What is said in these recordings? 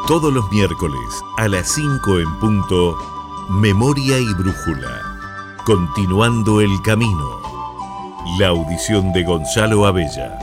Todos los miércoles a las 5 en punto, Memoria y Brújula. Continuando el camino. La audición de Gonzalo Abella.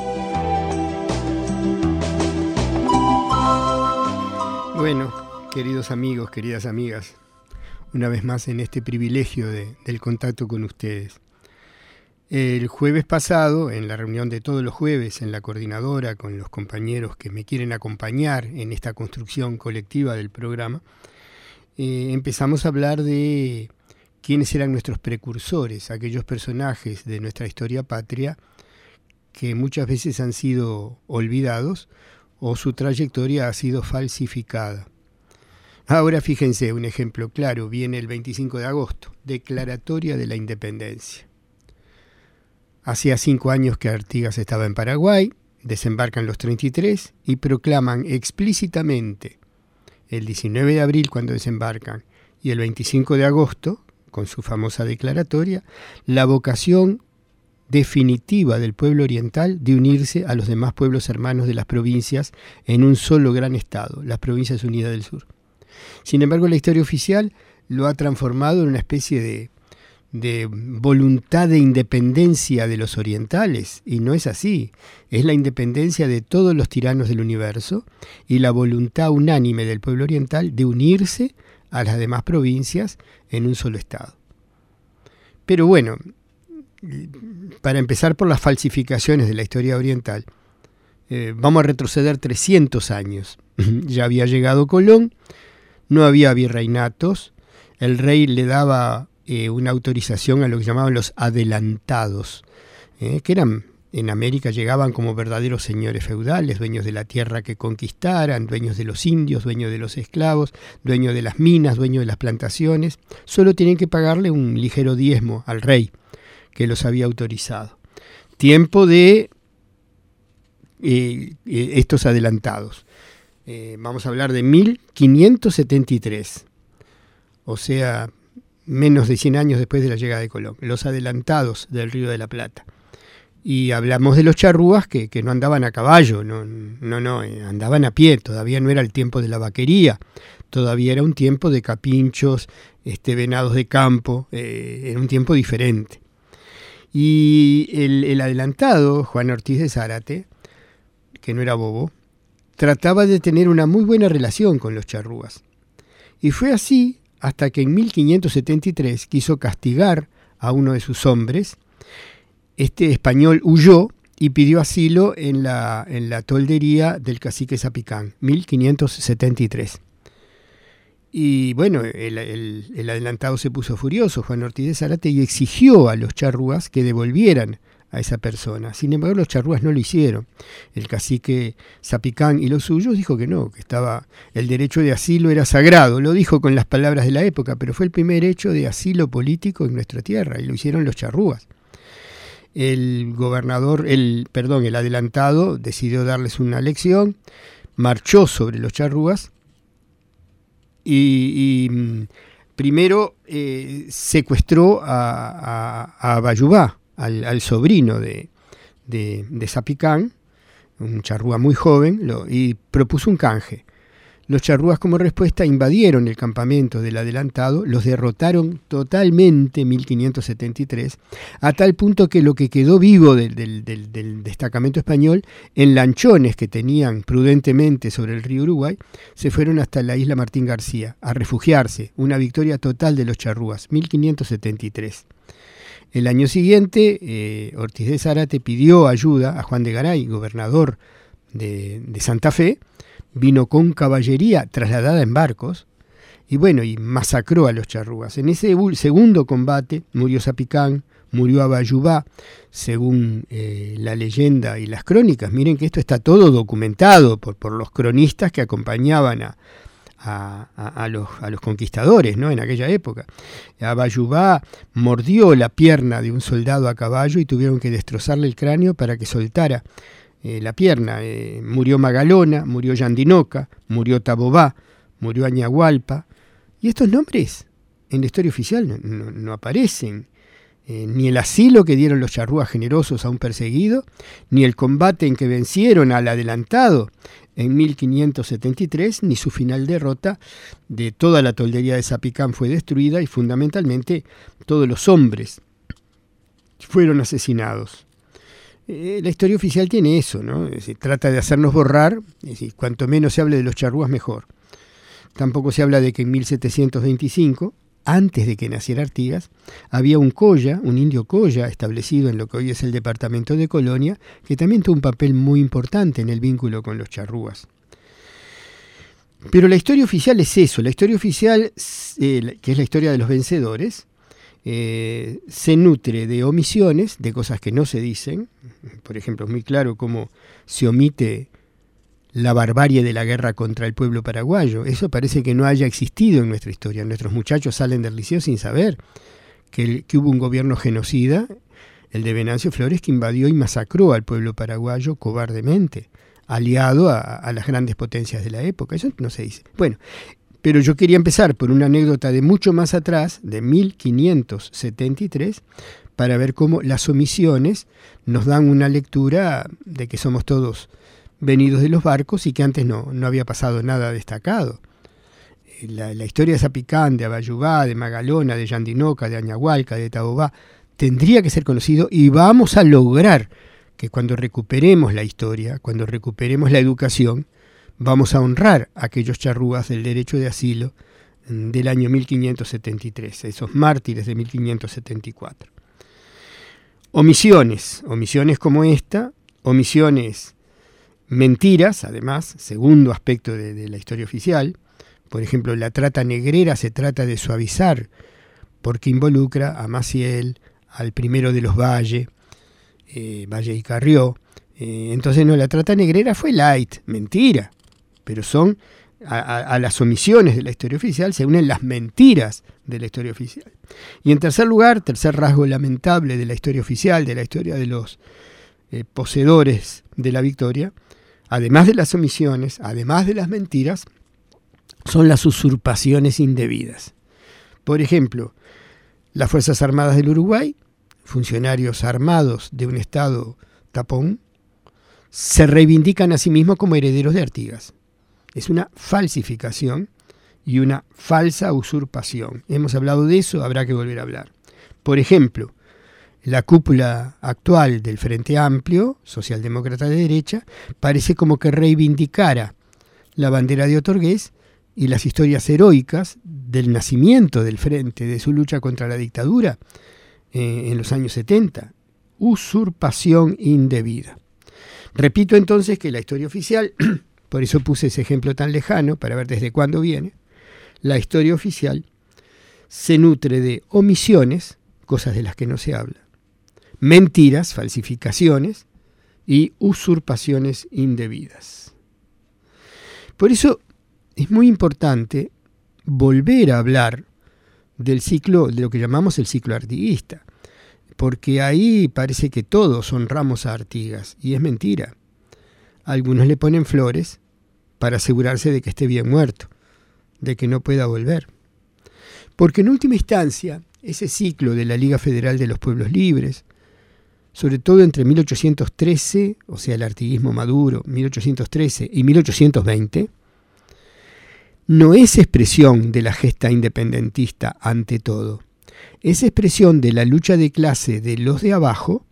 Bueno, queridos amigos, queridas amigas, una vez más en este privilegio del contacto con ustedes. El jueves pasado, en la reunión de todos los jueves en la coordinadora con los compañeros que me quieren acompañar en esta construcción colectiva del programa, empezamos a hablar de quiénes eran nuestros precursores, aquellos personajes de nuestra historia patria que muchas veces han sido olvidados o su trayectoria ha sido falsificada. Ahora fíjense, un ejemplo claro, viene el 25 de agosto, Declaratoria de la Independencia. Hacía 5 años que Artigas estaba en Paraguay, desembarcan los 33 y proclaman explícitamente el 19 de abril cuando desembarcan y el 25 de agosto, con su famosa declaratoria, la vocación definitiva del pueblo oriental de unirse a los demás pueblos hermanos de las provincias en un solo gran estado, las Provincias Unidas del Sur. Sin embargo, la historia oficial lo ha transformado en una especie de voluntad de independencia de los orientales, y no es así. Es la independencia de todos los tiranos del universo y la voluntad unánime del pueblo oriental de unirse a las demás provincias en un solo estado. Pero bueno, para empezar por las falsificaciones de la historia oriental, vamos a retroceder 300 años. Ya había llegado Colón, no había virreinatos, el rey le daba una autorización a lo que llamaban los adelantados, que eran, en América llegaban como verdaderos señores feudales, dueños de la tierra que conquistaran, dueños de los indios, dueños de los esclavos, dueños de las minas, dueños de las plantaciones. Solo tenían que pagarle un ligero diezmo al rey, que los había autorizado. Tiempo de estos adelantados. Vamos a hablar de 1573, o sea, menos de 100 años después de la llegada de Colón, los adelantados del Río de la Plata. Y hablamos de los charrúas que no andaban a caballo, no, andaban a pie, todavía no era el tiempo de la vaquería, todavía era un tiempo de capinchos, venados de campo, era un tiempo diferente. Y el adelantado, Juan Ortiz de Zárate, que no era bobo, trataba de tener una muy buena relación con los charrúas. Y fue así hasta que en 1573 quiso castigar a uno de sus hombres. Este español huyó y pidió asilo en la toldería del cacique Zapicán, 1573. Y bueno, el adelantado se puso furioso, Juan Ortiz de Zárate, y exigió a los charrúas que devolvieran a esa persona. Sin embargo, los charrúas no lo hicieron. El cacique Zapicán y los suyos dijo que no, que el derecho de asilo era sagrado. Lo dijo con las palabras de la época, pero fue el primer hecho de asilo político en nuestra tierra, y lo hicieron los charrúas. El adelantado decidió darles una lección, marchó sobre los charrúas y primero secuestró a Bayubá, al sobrino de Zapicán, un charrúa muy joven, y propuso un canje. Los charrúas, como respuesta, invadieron el campamento del adelantado, los derrotaron totalmente en 1573, a tal punto que lo que quedó vivo del destacamento español, en lanchones que tenían prudentemente sobre el río Uruguay, se fueron hasta la isla Martín García a refugiarse. Una victoria total de los charrúas, 1573. El año siguiente, Ortiz de Zárate pidió ayuda a Juan de Garay, gobernador de Santa Fe, vino con caballería trasladada en barcos, y masacró a los charrúas. En ese segundo combate murió Zapicán, murió Abayubá, según la leyenda y las crónicas. Miren que esto está todo documentado por los cronistas que acompañaban a los conquistadores, ¿no?, en aquella época. Abayubá mordió la pierna de un soldado a caballo y tuvieron que destrozarle el cráneo para que soltara la pierna. Murió Magalona, murió Yandinoca, murió Tabobá, murió Añahualpa. Y estos nombres en la historia oficial no aparecen. Ni el asilo que dieron los charrúas generosos a un perseguido, ni el combate en que vencieron al adelantado, en 1573, ni su final derrota de toda la toldería de Zapicán fue destruida y fundamentalmente todos los hombres fueron asesinados. La historia oficial tiene eso, ¿no? Es decir, trata de hacernos borrar, es decir, cuanto menos se hable de los charrúas mejor. Tampoco se habla de que en 1725, antes de que naciera Artigas, había un colla, un indio colla, establecido en lo que hoy es el departamento de Colonia, que también tuvo un papel muy importante en el vínculo con los charrúas. Pero la historia oficial es eso, la historia oficial, que es la historia de los vencedores, se nutre de omisiones, de cosas que no se dicen. Por ejemplo, es muy claro cómo se omite la barbarie de la guerra contra el pueblo paraguayo. Eso parece que no haya existido en nuestra historia. Nuestros muchachos salen del liceo sin saber que hubo un gobierno genocida, el de Venancio Flores, que invadió y masacró al pueblo paraguayo cobardemente, aliado a las grandes potencias de la época. Eso no se dice. Bueno, pero yo quería empezar por una anécdota de mucho más atrás, de 1573, para ver cómo las omisiones nos dan una lectura de que somos todos venidos de los barcos y que antes no había pasado nada destacado. La historia de Zapicán, de Abayubá, de Magalona, de Yandinoca, de Añahualca, de Taobá, tendría que ser conocido, y vamos a lograr que cuando recuperemos la historia, cuando recuperemos la educación, vamos a honrar a aquellos charrúas del derecho de asilo del año 1573, esos mártires de 1574. Omisiones como esta, omisiones, mentiras, además, segundo aspecto de la historia oficial. Por ejemplo, la trata negrera se trata de suavizar porque involucra a Maciel, al primero de los Valle y Carrió. Entonces, no, la trata negrera fue light, mentira. Pero son a las omisiones de la historia oficial se unen las mentiras de la historia oficial. Y en tercer lugar, tercer rasgo lamentable de la historia oficial, de la historia de los poseedores de la victoria, además de las omisiones, además de las mentiras, son las usurpaciones indebidas. Por ejemplo, las Fuerzas Armadas del Uruguay, funcionarios armados de un estado tapón, se reivindican a sí mismos como herederos de Artigas. Es una falsificación y una falsa usurpación. Hemos hablado de eso, habrá que volver a hablar. Por ejemplo, la cúpula actual del Frente Amplio, socialdemócrata de derecha, parece como que reivindicara la bandera de Otorgués y las historias heroicas del nacimiento del Frente, de su lucha contra la dictadura en los años 70. Usurpación indebida. Repito entonces que la historia oficial, por eso puse ese ejemplo tan lejano, para ver desde cuándo viene, la historia oficial se nutre de omisiones, cosas de las que no se habla, mentiras, falsificaciones y usurpaciones indebidas. Por eso es muy importante volver a hablar del ciclo, de lo que llamamos el ciclo artiguista, porque ahí parece que todos honramos a Artigas, y es mentira. Algunos le ponen flores para asegurarse de que esté bien muerto, de que no pueda volver. Porque en última instancia, ese ciclo de la Liga Federal de los Pueblos Libres, sobre todo entre 1813, o sea, el artiguismo maduro, 1813 y 1820, no es expresión de la gesta independentista ante todo. Es expresión de la lucha de clase de los de abajo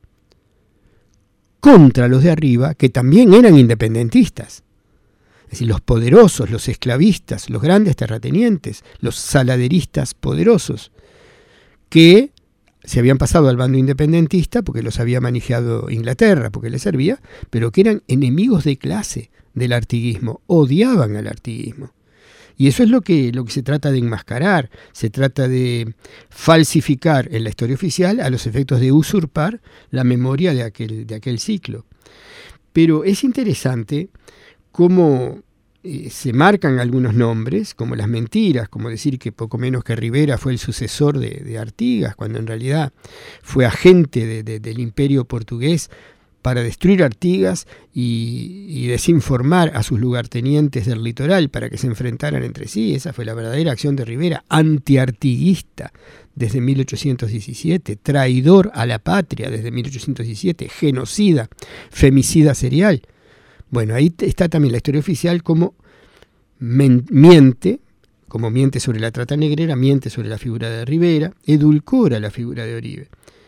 contra los de arriba, que también eran independentistas. Es decir, los poderosos, los esclavistas, los grandes terratenientes, los saladeristas poderosos, que se habían pasado al bando independentista porque los había manejado Inglaterra, porque les servía, pero que eran enemigos de clase del artiguismo, odiaban al artiguismo. Y eso es lo que se trata de enmascarar, se trata de falsificar en la historia oficial a los efectos de usurpar la memoria de aquel ciclo. Pero es interesante cómo se marcan algunos nombres, como las mentiras, como decir que poco menos que Rivera fue el sucesor de Artigas, cuando en realidad fue agente del imperio portugués para destruir Artigas y desinformar a sus lugartenientes del litoral para que se enfrentaran entre sí. Esa fue la verdadera acción de Rivera, antiartiguista desde 1817, traidor a la patria desde 1817, genocida, femicida serial. Bueno, ahí está también la historia oficial como miente sobre la trata negrera, miente sobre la figura de Rivera, edulcora la figura de Oribe.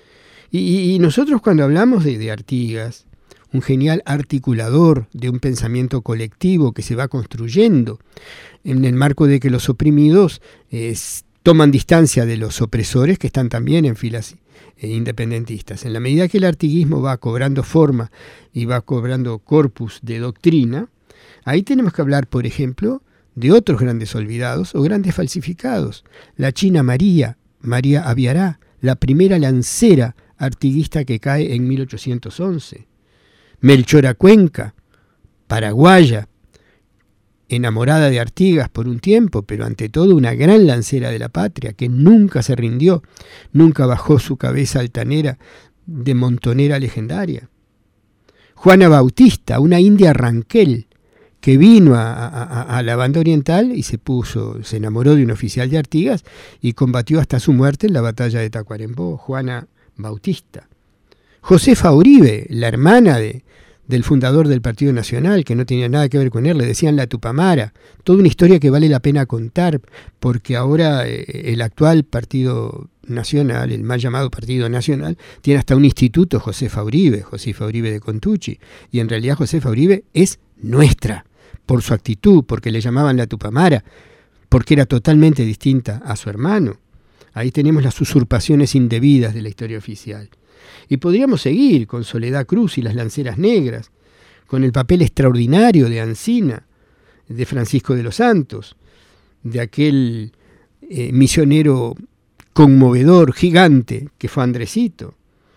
Y nosotros cuando hablamos de Artigas, un genial articulador de un pensamiento colectivo que se va construyendo en el marco de que los oprimidos toman distancia de los opresores que están también en filas independentistas. En la medida que el artiguismo va cobrando forma y va cobrando corpus de doctrina, ahí tenemos que hablar, por ejemplo, de otros grandes olvidados o grandes falsificados. La China María Aviará, la primera lancera artiguista que cae en 1811. Melchora Cuenca, paraguaya, enamorada de Artigas por un tiempo, pero ante todo una gran lancera de la patria, que nunca se rindió, nunca bajó su cabeza altanera de montonera legendaria. Juana Bautista, una india ranquel, que vino a la banda oriental y se enamoró de un oficial de Artigas y combatió hasta su muerte en la batalla de Tacuarembó. Juana Bautista. Josefa Uribe, la hermana del fundador del Partido Nacional, que no tenía nada que ver con él, le decían la Tupamara. Toda una historia que vale la pena contar, porque ahora el actual Partido Nacional, el mal llamado Partido Nacional, tiene hasta un instituto, Josefa Uribe de Contucci, y en realidad Josefa Uribe es nuestra, por su actitud, porque le llamaban la Tupamara, porque era totalmente distinta a su hermano. Ahí tenemos las usurpaciones indebidas de la historia oficial. Y podríamos seguir con Soledad Cruz y las lanceras negras, con el papel extraordinario de Ancina, de Francisco de los Santos, de aquel misionero conmovedor, gigante, que fue Andresito.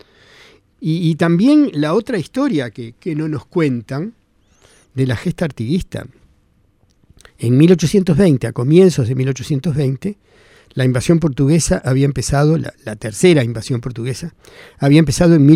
Y también la otra historia que no nos cuentan, de la gesta artiguista. En 1820, a comienzos de 1820, la invasión portuguesa había empezado, la tercera invasión portuguesa, había empezado en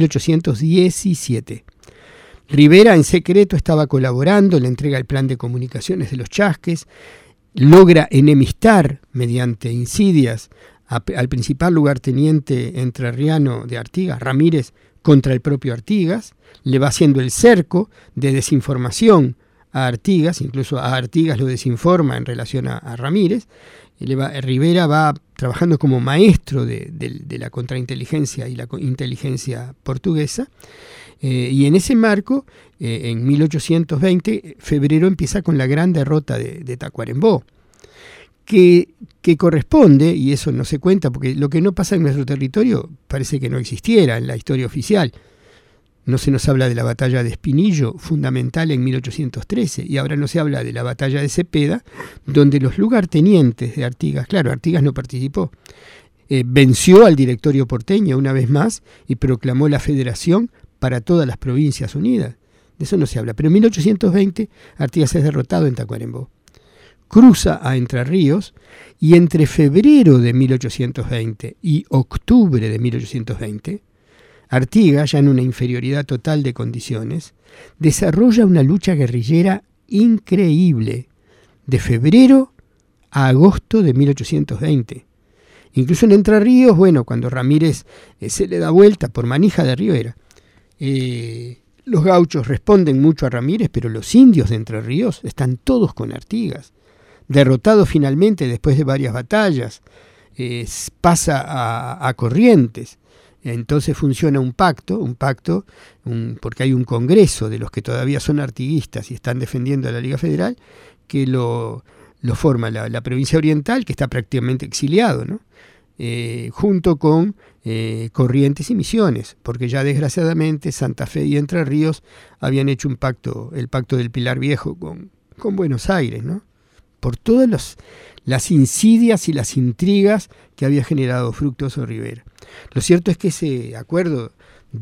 1817. Rivera en secreto estaba colaborando, le entrega el plan de comunicaciones de los Chasques, logra enemistar mediante insidias al principal lugarteniente entrerriano de Artigas, Ramírez, contra el propio Artigas, le va haciendo el cerco de desinformación a Artigas, incluso a Artigas lo desinforma en relación a Ramírez. Rivera va trabajando como maestro de la contrainteligencia y la inteligencia portuguesa, y en ese marco, en 1820, febrero empieza con la gran derrota de Tacuarembó, que corresponde, y eso no se cuenta, porque lo que no pasa en nuestro territorio parece que no existiera en la historia oficial. No se nos habla de la batalla de Espinillo, fundamental en 1813, y ahora no se habla de la batalla de Cepeda, donde los lugartenientes de Artigas, claro, Artigas no participó, venció al directorio porteño una vez más y proclamó la federación para todas las provincias unidas. De eso no se habla. Pero en 1820 Artigas es derrotado en Tacuarembó. Cruza a Entre Ríos y entre febrero de 1820 y octubre de 1820, Artigas, ya en una inferioridad total de condiciones, desarrolla una lucha guerrillera increíble de febrero a agosto de 1820. Incluso en Entre Ríos, bueno, cuando Ramírez se le da vuelta por manija de Rivera, los gauchos responden mucho a Ramírez, pero los indios de Entre Ríos están todos con Artigas. Derrotado finalmente después de varias batallas, pasa a Corrientes. Entonces funciona un pacto, porque hay un congreso de los que todavía son artiguistas y están defendiendo a la Liga Federal, que lo forma la provincia oriental, que está prácticamente exiliado, ¿no? Junto con Corrientes y Misiones, porque ya desgraciadamente Santa Fe y Entre Ríos habían hecho un pacto, el pacto del Pilar Viejo con Buenos Aires, ¿no? Por todas las insidias y las intrigas que había generado Fructuoso Rivera. Lo cierto es que ese acuerdo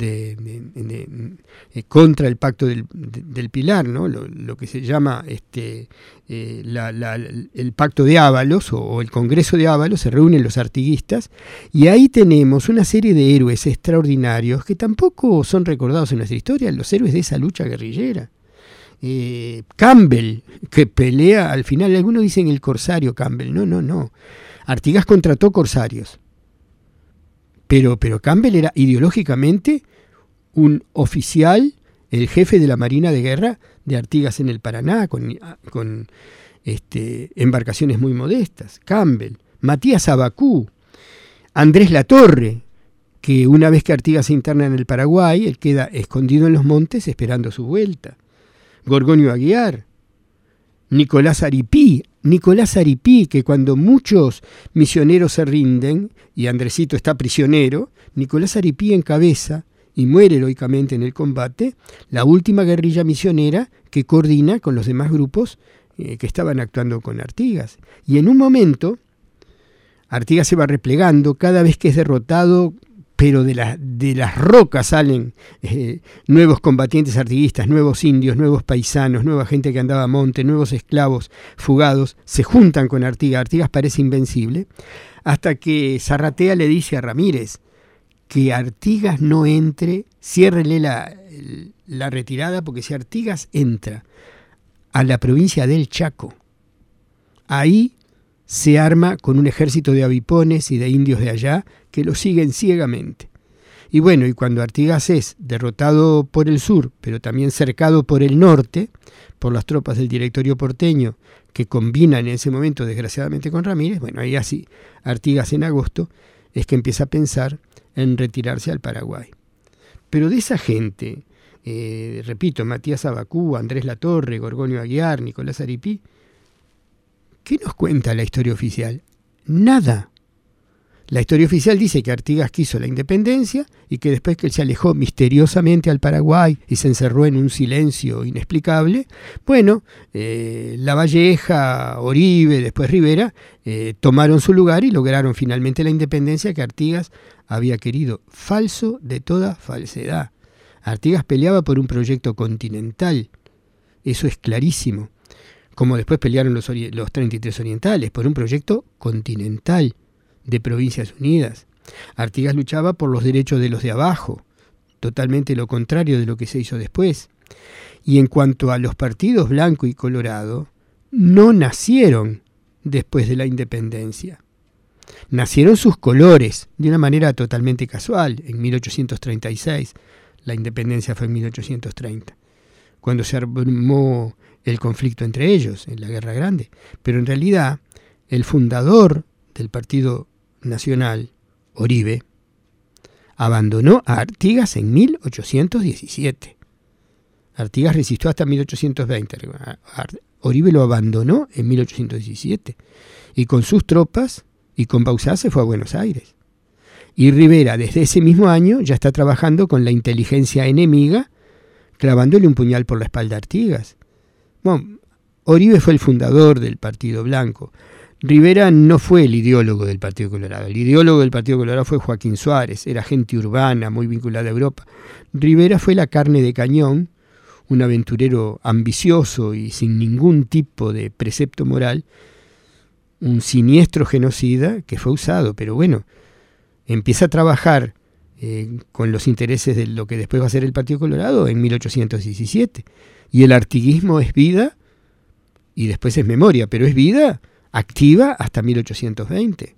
contra el pacto del Pilar, ¿no? Lo que se llama el pacto de Ábalos o el Congreso de Ábalos, se reúnen los artiguistas y ahí tenemos una serie de héroes extraordinarios que tampoco son recordados en nuestra historia, los héroes de esa lucha guerrillera. Campbell, que pelea al final, algunos dicen el corsario Campbell, no. Artigas contrató corsarios, pero Campbell era ideológicamente un oficial el jefe de la Marina de Guerra de Artigas en el Paraná, con embarcaciones muy modestas, Campbell, Matías Abacú, Andrés Latorre, que una vez que Artigas se interna en el Paraguay, él queda escondido en los montes esperando su vuelta, Gorgonio Aguiar, Nicolás Aripí, que cuando muchos misioneros se rinden y Andresito está prisionero, Nicolás Aripí encabeza y muere heroicamente en el combate la última guerrilla misionera que coordina con los demás grupos que estaban actuando con Artigas. Y en un momento, Artigas se va replegando cada vez que es derrotado, pero de las rocas salen nuevos combatientes artiguistas, nuevos indios, nuevos paisanos, nueva gente que andaba a monte, nuevos esclavos fugados, se juntan con Artigas. Artigas parece invencible, hasta que Zarratea le dice a Ramírez que Artigas no entre, ciérrele la retirada, porque si Artigas entra a la provincia del Chaco, ahí se arma con un ejército de avipones y de indios de allá que lo siguen ciegamente. Y bueno, y cuando Artigas es derrotado por el sur, pero también cercado por el norte, por las tropas del Directorio porteño, que combinan en ese momento desgraciadamente con Ramírez, bueno, ahí así, Artigas en agosto es que empieza a pensar en retirarse al Paraguay. Pero de esa gente, repito, Matías Abacú, Andrés Latorre, Gorgonio Aguiar, Nicolás Aripí, ¿qué nos cuenta la historia oficial? Nada. La historia oficial dice que Artigas quiso la independencia y que después que él se alejó misteriosamente al Paraguay y se encerró en un silencio inexplicable, bueno, Lavalleja, Oribe, después Rivera, tomaron su lugar y lograron finalmente la independencia que Artigas había querido. Falso de toda falsedad. Artigas peleaba por un proyecto continental. Eso es clarísimo. Como después pelearon los 33 orientales, por un proyecto continental de Provincias Unidas. Artigas luchaba por los derechos de los de abajo, totalmente lo contrario de lo que se hizo después. Y en cuanto a los partidos blanco y colorado, no nacieron después de la independencia. Nacieron sus colores de una manera totalmente casual, en 1836. La independencia fue en 1830, cuando se armó el conflicto entre ellos, en la Guerra Grande. Pero en realidad, el fundador del Partido Nacional, Oribe, abandonó a Artigas en 1817. Artigas resistió hasta 1820. Oribe lo abandonó en 1817. Y con sus tropas y con Bauzá se fue a Buenos Aires. Y Rivera, desde ese mismo año, ya está trabajando con la inteligencia enemiga, clavándole un puñal por la espalda a Artigas. Bueno, Oribe fue el fundador del Partido Blanco. Rivera no fue el ideólogo del Partido Colorado. El ideólogo del Partido Colorado fue Joaquín Suárez. Era gente urbana, muy vinculada a Europa. Rivera fue la carne de cañón, un aventurero ambicioso y sin ningún tipo de precepto moral, un siniestro genocida que fue usado. Pero bueno, empieza a trabajar con los intereses de lo que después va a ser el Partido Colorado en 1817. Y el artiguismo es vida y después es memoria, pero es vida activa hasta 1820.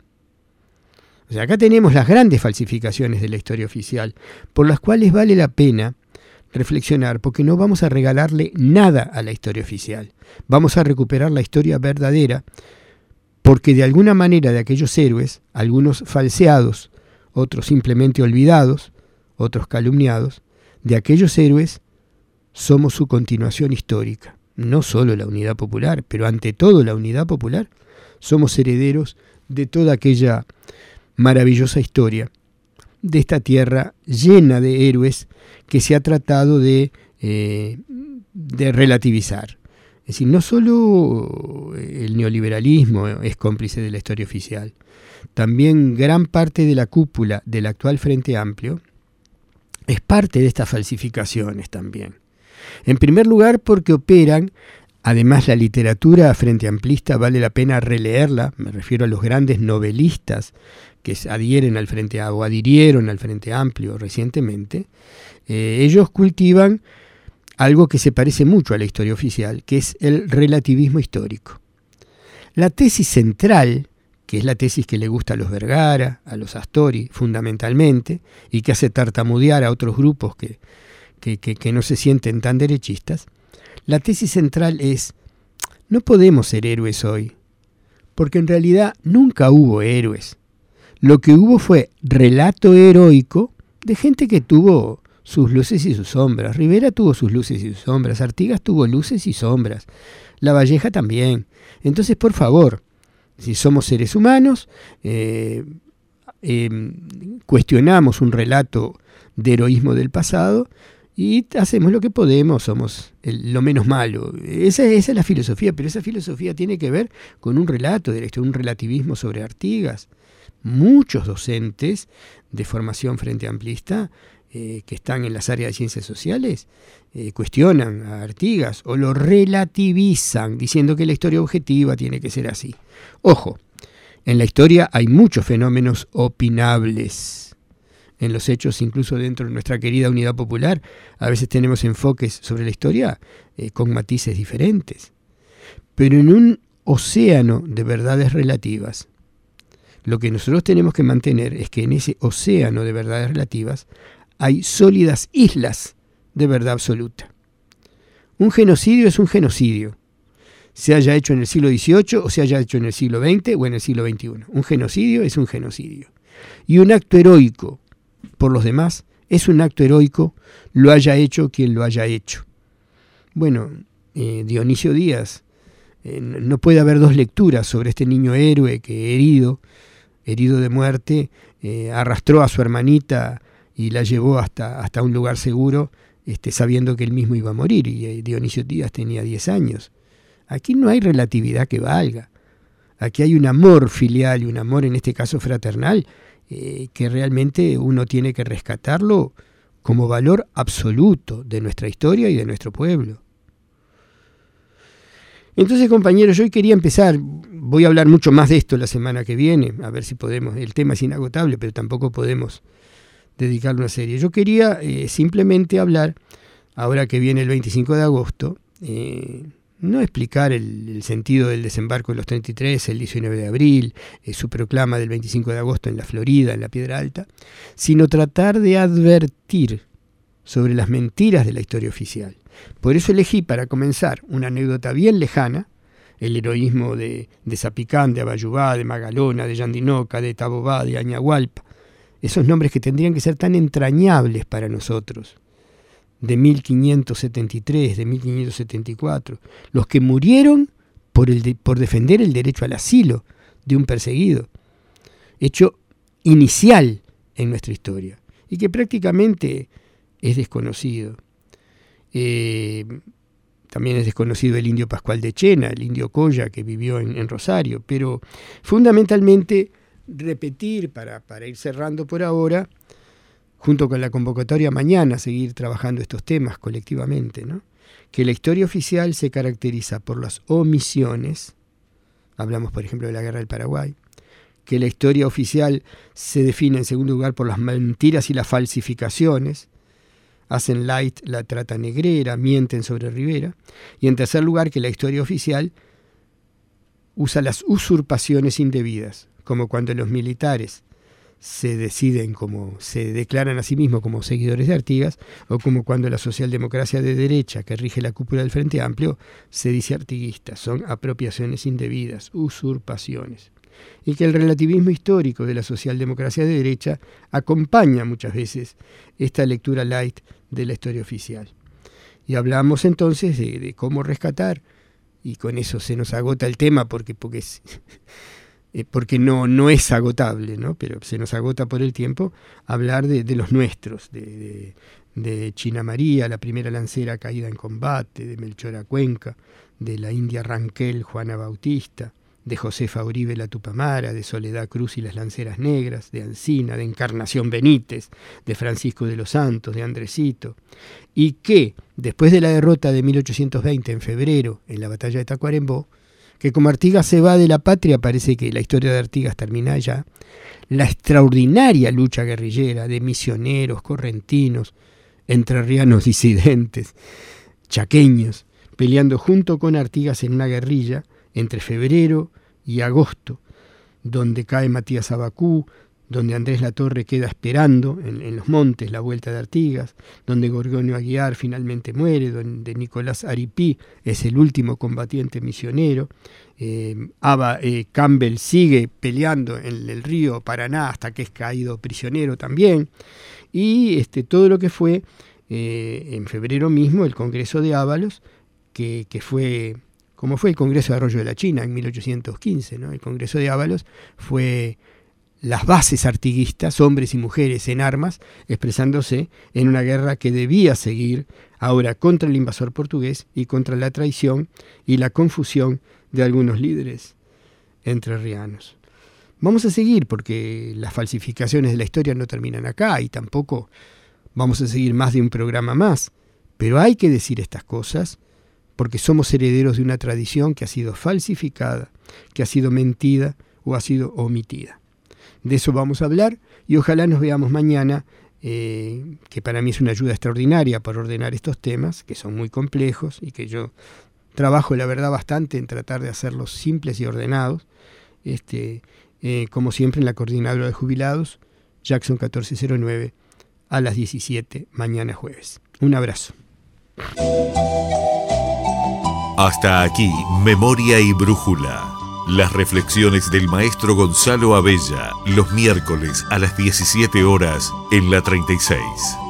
O sea, acá tenemos las grandes falsificaciones de la historia oficial, por las cuales vale la pena reflexionar, porque no vamos a regalarle nada a la historia oficial. Vamos a recuperar la historia verdadera, porque de alguna manera de aquellos héroes, algunos falseados, otros simplemente olvidados, otros calumniados, de aquellos héroes somos su continuación histórica. No solo la unidad popular, pero ante todo la unidad popular, somos herederos de toda aquella maravillosa historia de esta tierra llena de héroes que se ha tratado de relativizar. Es decir, no solo el neoliberalismo es cómplice de la historia oficial, también gran parte de la cúpula del actual Frente Amplio es parte de estas falsificaciones también. En primer lugar, porque operan, además la literatura frente amplista vale la pena releerla, me refiero a los grandes novelistas que adhirieron al Frente Amplio recientemente, ellos cultivan algo que se parece mucho a la historia oficial, que es el relativismo histórico. La tesis central, que es la tesis que le gusta a los Vergara, a los Astori fundamentalmente, y que hace tartamudear a otros grupos que que no se sienten tan derechistas, la tesis central es: no podemos ser héroes hoy, porque en realidad nunca hubo héroes. Lo que hubo fue relato heroico de gente que tuvo sus luces y sus sombras. Rivera tuvo sus luces y sus sombras, Artigas tuvo luces y sombras, Lavalleja también. Entonces, por favor, si somos seres humanos, cuestionamos un relato de heroísmo del pasado y hacemos lo que podemos, somos lo menos malo. Esa es la filosofía, pero esa filosofía tiene que ver con un relato de la historia, un relativismo sobre Artigas. Muchos docentes de formación frente amplista que están en las áreas de ciencias sociales cuestionan a Artigas o lo relativizan, diciendo que la historia objetiva tiene que ser así. Ojo, en la historia hay muchos fenómenos opinables. En los hechos, incluso dentro de nuestra querida Unidad Popular, a veces tenemos enfoques sobre la historia con matices diferentes. Pero en un océano de verdades relativas, lo que nosotros tenemos que mantener es que en ese océano de verdades relativas hay sólidas islas de verdad absoluta. Un genocidio es un genocidio, se haya hecho en el siglo XVIII o se haya hecho en el siglo XX o en el siglo XXI. Un genocidio es un genocidio. Y un acto heroico por los demás es un acto heroico, lo haya hecho quien lo haya hecho. Bueno, Dionisio Díaz, no puede haber dos lecturas sobre este niño héroe que herido de muerte, arrastró a su hermanita y la llevó hasta un lugar seguro, sabiendo que él mismo iba a morir, y Dionisio Díaz tenía 10 años. Aquí no hay relatividad que valga. Aquí hay un amor filial y un amor, en este caso fraternal, que realmente uno tiene que rescatarlo como valor absoluto de nuestra historia y de nuestro pueblo. Entonces, compañeros, yo hoy quería empezar, voy a hablar mucho más de esto la semana que viene, a ver si podemos, el tema es inagotable, pero tampoco podemos dedicarle una serie. Yo quería simplemente hablar, ahora que viene el 25 de agosto, no explicar el sentido del desembarco de los 33, el 19 de abril, su proclama del 25 de agosto en la Florida, en la Piedra Alta, sino tratar de advertir sobre las mentiras de la historia oficial. Por eso elegí para comenzar una anécdota bien lejana, el heroísmo de Zapicán, de Abayubá, de Magalona, de Yandinoca, de Tabobá, de Añahualpa, esos nombres que tendrían que ser tan entrañables para nosotros, de 1573, de 1574, los que murieron por defender el derecho al asilo de un perseguido, hecho inicial en nuestra historia, y que prácticamente es desconocido. También es desconocido el indio Pascual de Chena, el indio Coya que vivió en Rosario, pero fundamentalmente repetir, para ir cerrando por ahora, junto con la convocatoria mañana, seguir trabajando estos temas colectivamente, ¿no? Que la historia oficial se caracteriza por las omisiones, hablamos por ejemplo de la Guerra del Paraguay, que la historia oficial se define en segundo lugar por las mentiras y las falsificaciones, hacen light la trata negrera, mienten sobre Rivera, y en tercer lugar que la historia oficial usa las usurpaciones indebidas, como cuando los militares se declaran a sí mismos como seguidores de Artigas, o como cuando la socialdemocracia de derecha que rige la cúpula del Frente Amplio se dice artiguista. Son apropiaciones indebidas, usurpaciones. Y que el relativismo histórico de la socialdemocracia de derecha acompaña muchas veces esta lectura light de la historia oficial. Y hablamos entonces de cómo rescatar, y con eso se nos agota el tema porque no es agotable, ¿no? Pero se nos agota por el tiempo, hablar de los nuestros, de China María, la primera lancera caída en combate, de Melchora Cuenca, de la india Ranquel Juana Bautista, de Josefa Uribe la Tupamara, de Soledad Cruz y las Lanceras Negras, de Ancina, de Encarnación Benítez, de Francisco de los Santos, de Andresito, y que después de la derrota de 1820 en febrero en la batalla de Tacuarembó, que como Artigas se va de la patria, parece que la historia de Artigas termina allá, la extraordinaria lucha guerrillera de misioneros, correntinos, entrerrianos disidentes, chaqueños, peleando junto con Artigas en una guerrilla entre febrero y agosto, donde cae Matías Abacú, donde Andrés Latorre queda esperando en los montes la vuelta de Artigas, donde Gorgonio Aguiar finalmente muere, donde Nicolás Aripí es el último combatiente misionero. Campbell sigue peleando en el río Paraná hasta que es caído prisionero también. Y todo lo que fue en febrero mismo el Congreso de Ábalos, que fue como fue el Congreso de Arroyo de la China en 1815, ¿no? El Congreso de Ábalos fue las bases artiguistas, hombres y mujeres en armas, expresándose en una guerra que debía seguir ahora contra el invasor portugués y contra la traición y la confusión de algunos líderes entrerrianos. Vamos a seguir porque las falsificaciones de la historia no terminan acá y tampoco vamos a seguir más de un programa más, pero hay que decir estas cosas porque somos herederos de una tradición que ha sido falsificada, que ha sido mentida o ha sido omitida. De eso vamos a hablar y ojalá nos veamos mañana, que para mí es una ayuda extraordinaria para ordenar estos temas, que son muy complejos y que yo trabajo, la verdad, bastante en tratar de hacerlos simples y ordenados. Como siempre en la Coordinadora de Jubilados, Jackson 1409, a las 17, mañana jueves. Un abrazo. Hasta aquí, Memoria y Brújula. Las reflexiones del maestro Gonzalo Abella, los miércoles a las 17 horas en la 36.